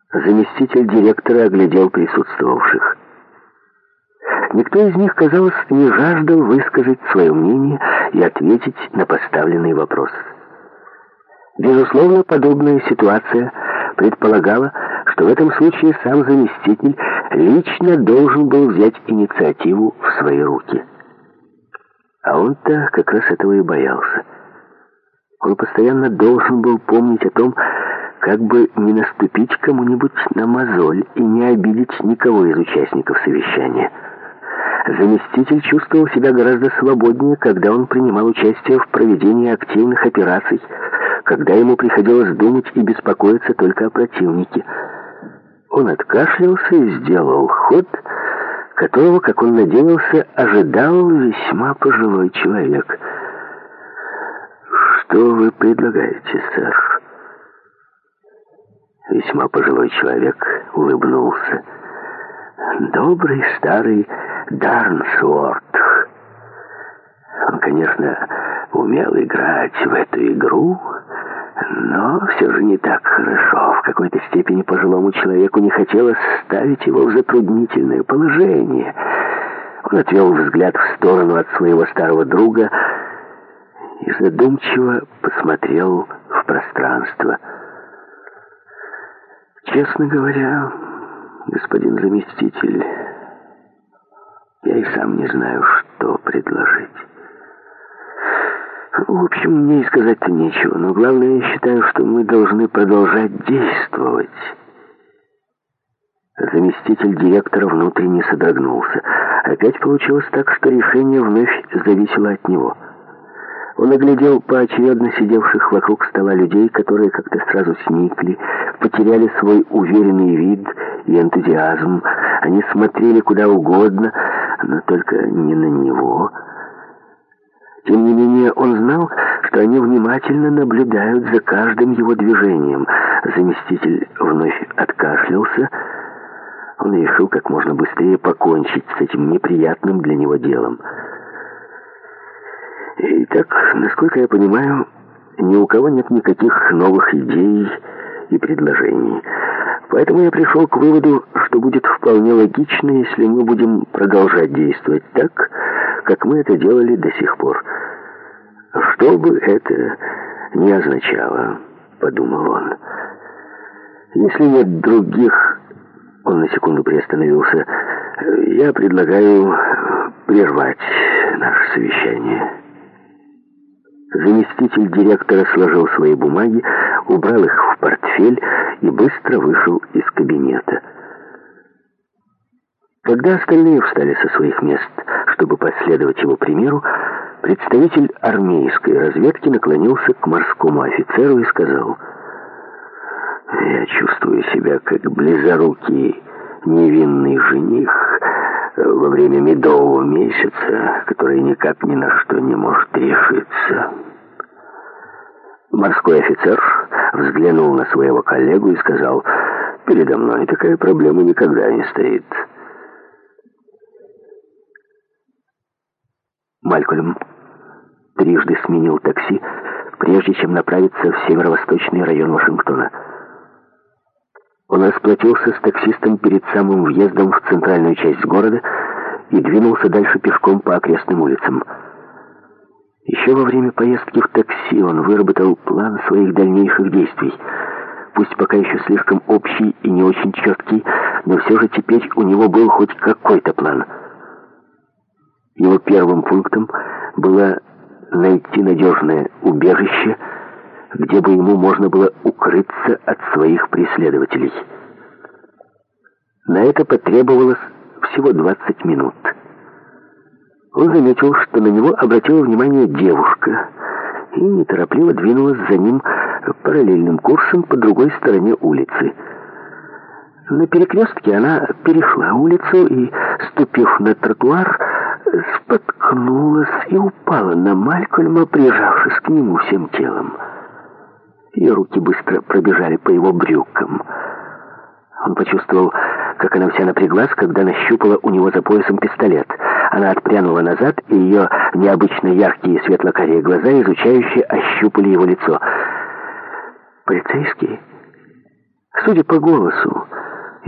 Заместитель директора оглядел присутствовавших. Никто из них, казалось, не жаждал высказать свое мнение и ответить на поставленный вопрос. Безусловно, подобная ситуация предполагала, что в этом случае сам заместитель лично должен был взять инициативу в свои руки. А он-то как раз этого и боялся. Он постоянно должен был помнить о том, как бы не наступить кому-нибудь на мозоль и не обидеть никого из участников совещания. Заместитель чувствовал себя гораздо свободнее, когда он принимал участие в проведении активных операций, когда ему приходилось думать и беспокоиться только о противнике. Он откашлялся и сделал ход, которого, как он надеялся, ожидал весьма пожилой человек. «Что вы предлагаете, сэр?» Весьма пожилой человек улыбнулся. «Добрый старый Дарнсворт. Он, конечно, умел играть в эту игру, но все же не так хорошо. В какой-то степени пожилому человеку не хотелось ставить его в затруднительное положение. Он отвел взгляд в сторону от своего старого друга и задумчиво посмотрел в пространство. «Честно говоря, господин заместитель, я и сам не знаю, что предложить. В общем, мне и сказать-то нечего, но главное, я считаю, что мы должны продолжать действовать». Заместитель директора внутренне содрогнулся. Опять получилось так, что решение вновь зависело от него. Он оглядел поочередно сидевших вокруг стола людей, которые как-то сразу сникли, потеряли свой уверенный вид и энтузиазм. Они смотрели куда угодно, но только не на него. Тем не менее, он знал, что они внимательно наблюдают за каждым его движением. Заместитель вновь откашлялся. Он решил как можно быстрее покончить с этим неприятным для него делом. «Итак, насколько я понимаю, ни у кого нет никаких новых идей и предложений. Поэтому я пришел к выводу, что будет вполне логично, если мы будем продолжать действовать так, как мы это делали до сих пор. Что бы это ни означало, — подумал он. Если нет других...» Он на секунду приостановился. «Я предлагаю прервать наше совещание». Заместитель директора сложил свои бумаги, убрал их в портфель и быстро вышел из кабинета. Когда остальные встали со своих мест, чтобы последовать его примеру, представитель армейской разведки наклонился к морскому офицеру и сказал: «Я чувствую себя как близорукий невинный жених во время медового месяца, который никак ни на что не может решиться». Морской офицер взглянул на своего коллегу и сказал: «Передо мной такая проблема никогда не стоит». Малькольм трижды сменил такси, прежде чем направиться в северо-восточный район Вашингтона. Он расплатился с таксистом перед самым въездом в центральную часть города и двинулся дальше пешком по окрестным улицам. Еще во время поездки в такси он выработал план своих дальнейших действий. Пусть пока еще слишком общий и не очень четкий, но все же теперь у него был хоть какой-то план. Его первым пунктом было найти надежное убежище, где бы ему можно было укрыться от своих преследователей. На это потребовалось всего 20 минут. Он заметил, что на него обратила внимание девушка и неторопливо двинулась за ним параллельным курсом по другой стороне улицы. На перекрестке она перешла улицу и, ступив на тротуар, споткнулась и упала на Малькольма, прижавшись к нему всем телом. Ее руки быстро пробежали по его брюкам. Он почувствовал, как она вся напряглась, когда нащупала у него за поясом пистолет. Она отпрянула назад, и ее необычно яркие светло-карие глаза изучающе ощупали его лицо. «Полицейский?» — Судя по голосу,